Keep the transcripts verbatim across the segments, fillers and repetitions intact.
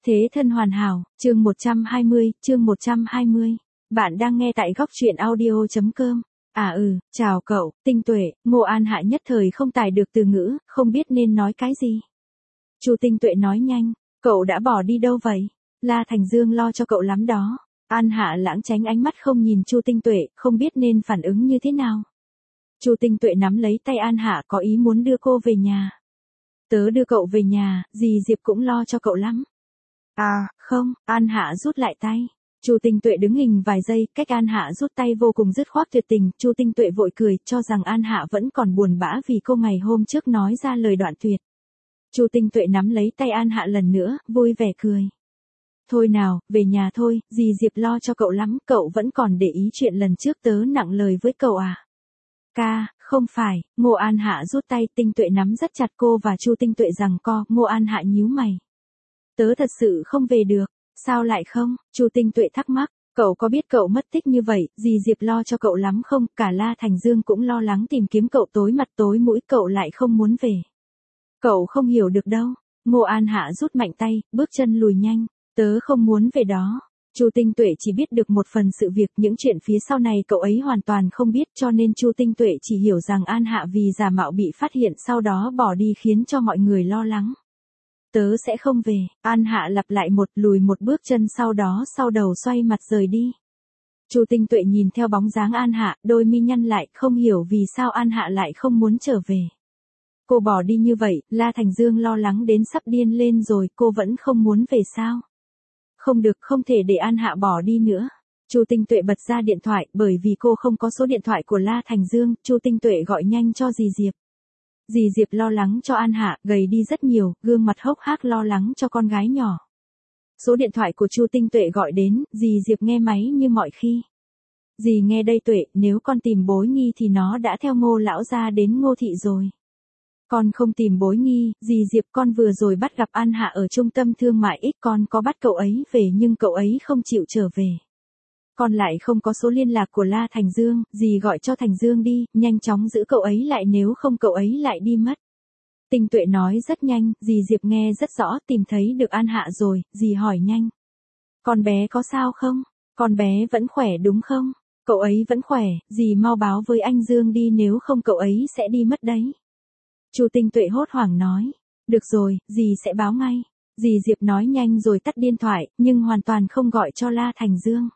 Thế thân hoàn hảo, chương một trăm hai mươi, chương một trăm hai mươi. Bạn đang nghe tại góc truyện audio.com. À ừ, chào cậu, Tinh Tuệ. Ngô An Hạ nhất thời không tải được từ ngữ, không biết nên nói cái gì. Chu Tinh Tuệ nói nhanh, cậu đã bỏ đi đâu vậy? La Thành Dương lo cho cậu lắm đó. An Hạ lãng tránh ánh mắt không nhìn Chu Tinh Tuệ, không biết nên phản ứng như thế nào. Chu Tinh Tuệ nắm lấy tay An Hạ có ý muốn đưa cô về nhà. Tớ đưa cậu về nhà, dì Diệp cũng lo cho cậu lắm. À, không, An Hạ rút lại tay. Chu Tinh Tuệ đứng hình vài giây, cách An Hạ rút tay vô cùng dứt khoát tuyệt tình, Chu Tinh Tuệ vội cười, cho rằng An Hạ vẫn còn buồn bã vì cô ngày hôm trước nói ra lời đoạn tuyệt. Chu Tinh Tuệ nắm lấy tay An Hạ lần nữa, vui vẻ cười. Thôi nào, về nhà thôi, dì Diệp lo cho cậu lắm, cậu vẫn còn để ý chuyện lần trước tớ nặng lời với cậu à? Ca, không phải. Ngô An Hạ rút tay, Tinh Tuệ nắm rất chặt cô và Chu Tinh Tuệ giằng co, Ngô An Hạ nhíu mày. Tớ thật sự không về được. Sao lại không? Chu Tinh Tuệ thắc mắc. Cậu có biết cậu mất tích như vậy, dì Diệp lo cho cậu lắm không? Cả La Thành Dương cũng lo lắng tìm kiếm cậu tối mặt tối mũi, cậu lại không muốn về. Cậu không hiểu được đâu. Ngô An Hạ rút mạnh tay, bước chân lùi nhanh. Tớ không muốn về đó. Chu Tinh Tuệ chỉ biết được một phần sự việc, những chuyện phía sau này cậu ấy hoàn toàn không biết, cho nên Chu Tinh Tuệ chỉ hiểu rằng An Hạ vì giả mạo bị phát hiện sau đó bỏ đi khiến cho mọi người lo lắng. Tớ sẽ không về. An Hạ lặp lại một lùi một bước chân, sau đó sau đầu xoay mặt rời đi. Chu Tinh Tuệ nhìn theo bóng dáng An Hạ, đôi mi nhăn lại, không hiểu vì sao An Hạ lại không muốn trở về. Cô bỏ đi như vậy, La Thành Dương lo lắng đến sắp điên lên rồi, cô vẫn không muốn về sao? Không được, không thể để An Hạ bỏ đi nữa. Chu Tinh Tuệ bật ra điện thoại, bởi vì cô không có số điện thoại của La Thành Dương, Chu Tinh Tuệ gọi nhanh cho dì Diệp. Dì Diệp lo lắng cho An Hạ, gầy đi rất nhiều, gương mặt hốc hác lo lắng cho con gái nhỏ. Số điện thoại của Chu Tinh Tuệ gọi đến, dì Diệp nghe máy như mọi khi. Dì nghe đây Tuệ, nếu con tìm Bối Nghi thì nó đã theo Ngô lão gia đến Ngô thị rồi. Con không tìm Bối Nghi, dì Diệp, con vừa rồi bắt gặp An Hạ ở trung tâm thương mại X, con có bắt cậu ấy về nhưng cậu ấy không chịu trở về. Con lại không có số liên lạc của La Thành Dương, dì gọi cho Thành Dương đi, nhanh chóng giữ cậu ấy lại nếu không cậu ấy lại đi mất. Tinh Tuệ nói rất nhanh, dì Diệp nghe rất rõ, tìm thấy được An Hạ rồi, dì hỏi nhanh. Con bé có sao không? Con bé vẫn khỏe đúng không? Cậu ấy vẫn khỏe, dì mau báo với anh Dương đi nếu không cậu ấy sẽ đi mất đấy. Chu Tinh Tuệ hốt hoảng nói. Được rồi, dì sẽ báo ngay. Dì Diệp nói nhanh rồi tắt điện thoại, nhưng hoàn toàn không gọi cho La Thành Dương.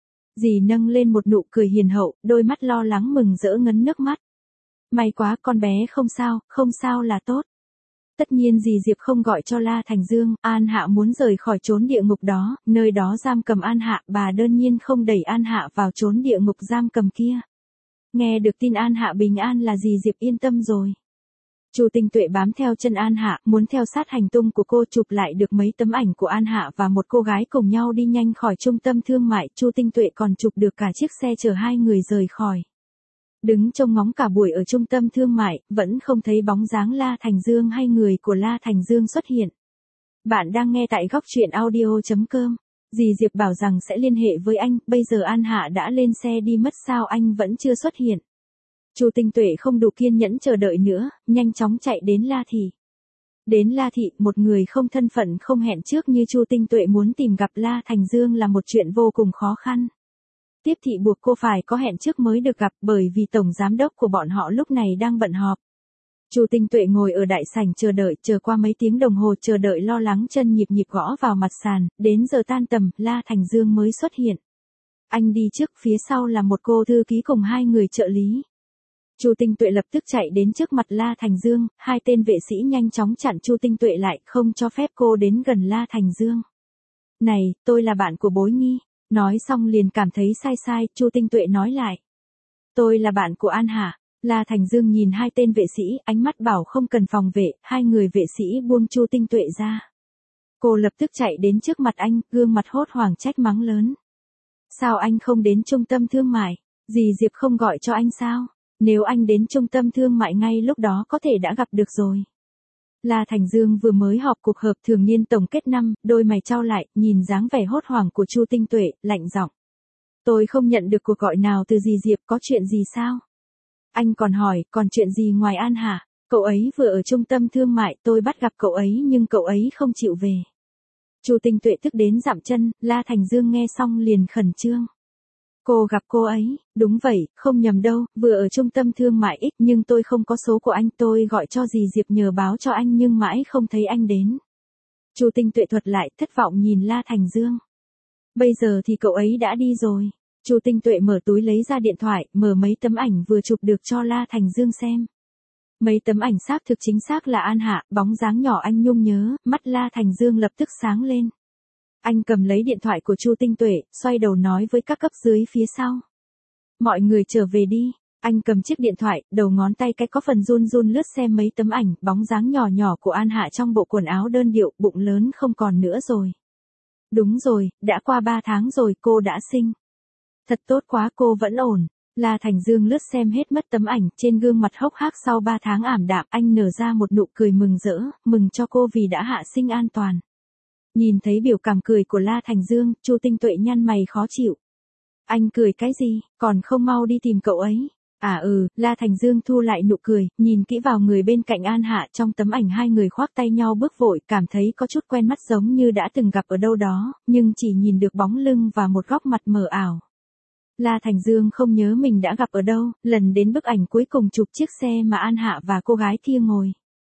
Dì nâng lên một nụ cười hiền hậu, đôi mắt lo lắng mừng rỡ ngấn nước mắt. May quá, con bé không sao, không sao là tốt. Tất nhiên dì Diệp không gọi cho La Thành Dương, An Hạ muốn rời khỏi chốn địa ngục đó, nơi đó giam cầm An Hạ, bà đơn nhiên không đẩy An Hạ vào chốn địa ngục giam cầm kia. Nghe được tin An Hạ bình an là dì Diệp yên tâm rồi. Chu Tinh Tuệ bám theo chân An Hạ, muốn theo sát hành tung của cô, chụp lại được mấy tấm ảnh của An Hạ và một cô gái cùng nhau đi nhanh khỏi trung tâm thương mại, Chu Tinh Tuệ còn chụp được cả chiếc xe chở hai người rời khỏi. Đứng trông ngóng cả buổi ở trung tâm thương mại, vẫn không thấy bóng dáng La Thành Dương hay người của La Thành Dương xuất hiện. Bạn đang nghe tại góc truyện audio.com. Dì Diệp bảo rằng sẽ liên hệ với anh, bây giờ An Hạ đã lên xe đi mất sao anh vẫn chưa xuất hiện. Chu Tinh Tuệ không đủ kiên nhẫn chờ đợi nữa, nhanh chóng chạy đến La Thị. Đến La Thị, một người không thân phận không hẹn trước như Chu Tinh Tuệ muốn tìm gặp La Thành Dương là một chuyện vô cùng khó khăn. Tiếp thị buộc cô phải có hẹn trước mới được gặp, bởi vì tổng giám đốc của bọn họ lúc này đang bận họp. Chu Tinh Tuệ ngồi ở đại sảnh chờ đợi, chờ qua mấy tiếng đồng hồ chờ đợi lo lắng, chân nhịp nhịp gõ vào mặt sàn, đến giờ tan tầm, La Thành Dương mới xuất hiện. Anh đi trước, phía sau là một cô thư ký cùng hai người trợ lý. Chu Tinh Tuệ lập tức chạy đến trước mặt La Thành Dương, hai tên vệ sĩ nhanh chóng chặn Chu Tinh Tuệ lại, không cho phép cô đến gần La Thành Dương. Này, tôi là bạn của Bối Nghi. Nói xong liền cảm thấy sai sai, Chu Tinh Tuệ nói lại. Tôi là bạn của An Hạ. La Thành Dương nhìn hai tên vệ sĩ, ánh mắt bảo không cần phòng vệ, hai người vệ sĩ buông Chu Tinh Tuệ ra. Cô lập tức chạy đến trước mặt anh, gương mặt hốt hoảng trách mắng lớn. Sao anh không đến trung tâm thương mại? Dì Diệp không gọi cho anh sao? Nếu anh đến trung tâm thương mại ngay lúc đó có thể đã gặp được rồi. La Thành Dương vừa mới họp cuộc họp thường niên tổng kết năm, đôi mày chau lại, nhìn dáng vẻ hốt hoảng của Chu Tinh Tuệ, lạnh giọng. Tôi không nhận được cuộc gọi nào từ dì Diệp, có chuyện gì sao? Anh còn hỏi, còn chuyện gì ngoài An Hạ? Cậu ấy vừa ở trung tâm thương mại, tôi bắt gặp cậu ấy nhưng cậu ấy không chịu về. Chu Tinh Tuệ tức đến dậm chân, La Thành Dương nghe xong liền khẩn trương. Cô gặp cô ấy, đúng vậy, không nhầm đâu, vừa ở trung tâm thương mại X nhưng tôi không có số của anh, tôi gọi cho dì Diệp nhờ báo cho anh nhưng mãi không thấy anh đến. Chu Tinh Tuệ thuật lại, thất vọng nhìn La Thành Dương. Bây giờ thì cậu ấy đã đi rồi. Chu Tinh Tuệ mở túi lấy ra điện thoại, mở mấy tấm ảnh vừa chụp được cho La Thành Dương xem. Mấy tấm ảnh xác thực chính xác là An Hạ, bóng dáng nhỏ anh nhung nhớ, mắt La Thành Dương lập tức sáng lên. Anh cầm lấy điện thoại của Chu Tinh Tuệ, xoay đầu nói với các cấp dưới phía sau. Mọi người trở về đi. Anh cầm chiếc điện thoại, đầu ngón tay cái có phần run run lướt xem mấy tấm ảnh, bóng dáng nhỏ nhỏ của An Hạ trong bộ quần áo đơn điệu, bụng lớn không còn nữa rồi. Đúng rồi, đã qua ba tháng rồi, cô đã sinh. Thật tốt quá, cô vẫn ổn. La Thành Dương lướt xem hết mất tấm ảnh, trên gương mặt hốc hác sau ba tháng ảm đạm, anh nở ra một nụ cười mừng rỡ, mừng cho cô vì đã hạ sinh an toàn. Nhìn thấy biểu cảm cười của La Thành Dương, Chu Tinh Tuệ nhăn mày khó chịu. Anh cười cái gì, còn không mau đi tìm cậu ấy. À ừ, La Thành Dương thu lại nụ cười, nhìn kỹ vào người bên cạnh An Hạ, trong tấm ảnh hai người khoác tay nhau bước vội, cảm thấy có chút quen mắt giống như đã từng gặp ở đâu đó, nhưng chỉ nhìn được bóng lưng và một góc mặt mờ ảo. La Thành Dương không nhớ mình đã gặp ở đâu, lần đến bức ảnh cuối cùng chụp chiếc xe mà An Hạ và cô gái kia ngồi.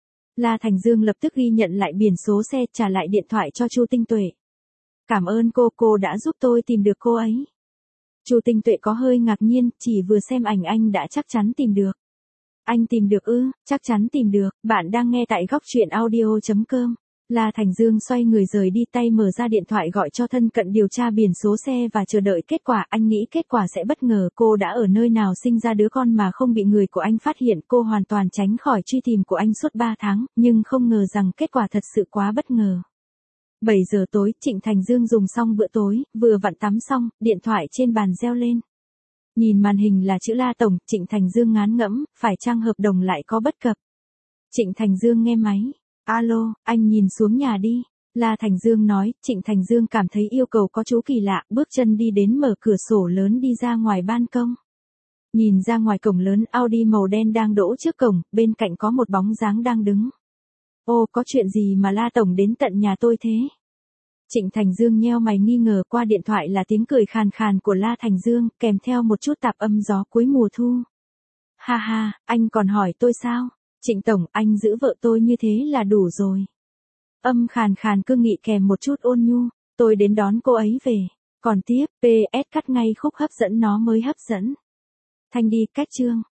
La Thành Dương lập tức ghi nhận lại biển số xe, trả lại điện thoại cho Chu Tinh Tuệ. Cảm ơn cô, cô đã giúp tôi tìm được cô ấy. Chu Tinh Tuệ có hơi ngạc nhiên, chỉ vừa xem ảnh anh đã chắc chắn tìm được. Anh tìm được ư, chắc chắn tìm được, bạn đang nghe tại góc truyện audio chấm com. La Thành Dương xoay người rời đi, tay mở ra điện thoại gọi cho thân cận điều tra biển số xe và chờ đợi kết quả. Anh nghĩ kết quả sẽ bất ngờ, cô đã ở nơi nào sinh ra đứa con mà không bị người của anh phát hiện. Cô hoàn toàn tránh khỏi truy tìm của anh suốt ba tháng, nhưng không ngờ rằng kết quả thật sự quá bất ngờ. bảy giờ tối, Trịnh Thành Dương dùng xong bữa tối, vừa vặn tắm xong, điện thoại trên bàn reo lên. Nhìn màn hình là chữ La Tổng, Trịnh Thành Dương ngán ngẫm, phải chăng hợp đồng lại có bất cập. Trịnh Thành Dương nghe máy. Alo, anh nhìn xuống nhà đi. La Thành Dương nói, Trịnh Thành Dương cảm thấy yêu cầu có chú kỳ lạ, bước chân đi đến mở cửa sổ lớn đi ra ngoài ban công. Nhìn ra ngoài cổng lớn, Audi màu đen đang đỗ trước cổng, bên cạnh có một bóng dáng đang đứng. Ô, có chuyện gì mà La Tổng đến tận nhà tôi thế? Trịnh Thành Dương nheo mày nghi ngờ, qua điện thoại là tiếng cười khàn khàn của La Thành Dương, kèm theo một chút tạp âm gió cuối mùa thu. Ha ha, anh còn hỏi tôi sao? Trịnh Tổng, anh giữ vợ tôi như thế là đủ rồi. Âm khàn khàn cương nghị kèm một chút ôn nhu, tôi đến đón cô ấy về. Còn tiếp, pê ét cắt ngay khúc hấp dẫn nó mới hấp dẫn. Thanh đi, cách chương.